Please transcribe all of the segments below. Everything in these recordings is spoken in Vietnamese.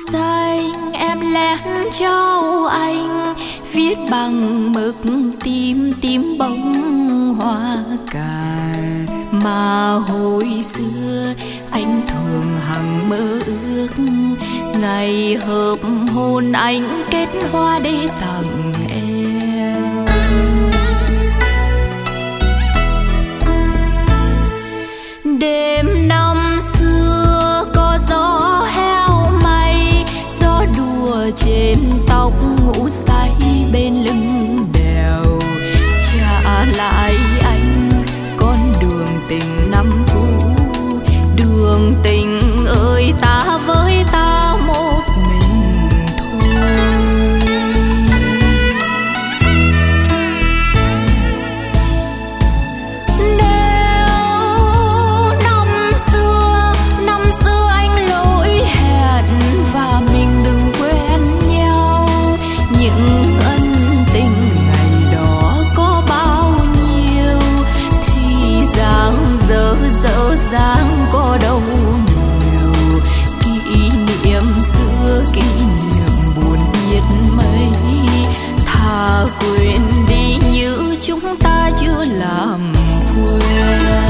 xanh em lén trao anh, viết bằng mực tím tím bông hoa cà. Mà hồi xưa anh thường hằng mơ ước, ngày hợp hôn anh kết hoa để tặng em. Đêm năm xưa có gió heo may, gió đùa trên tóc ngủ say bên lưng đèo. Trả lại anh con đường tình năm cũ, đường tình ơi ta với ta một mình thôi. Năm xưa anh lỗi hẹn và mình đừng quên nhau, những ân tình ngày đó có bao nhiêu thì dáng dở dáng có đâu nhiều. Kỷ niệm xưa kỷ niệm buồn biết mấy, thà quên đi như chúng ta chưa làm quen.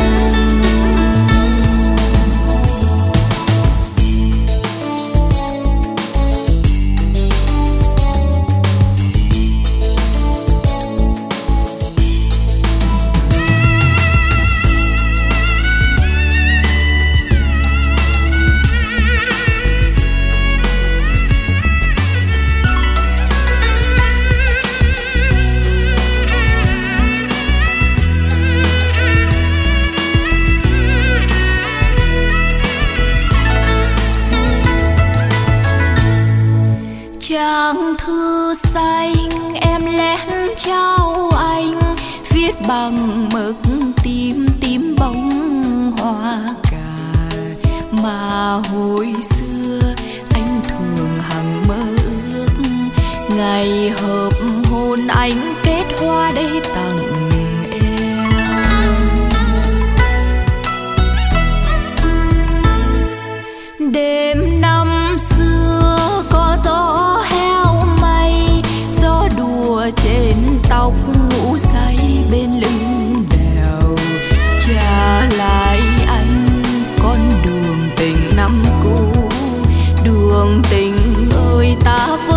Trang thư xanh em lén trao anh, viết bằng mực tím tím bông hoa cà. Mà hồi xưa anh thường hằng mơ ước, ngày hợp hôn anh kết hoa để tặng em. Đêm năm xưa có gió heo may, gió đùa trên tóc ngủ say bên lưng đèo. Trả lại anh con đường tình năm cũ, đường tình ơi ta với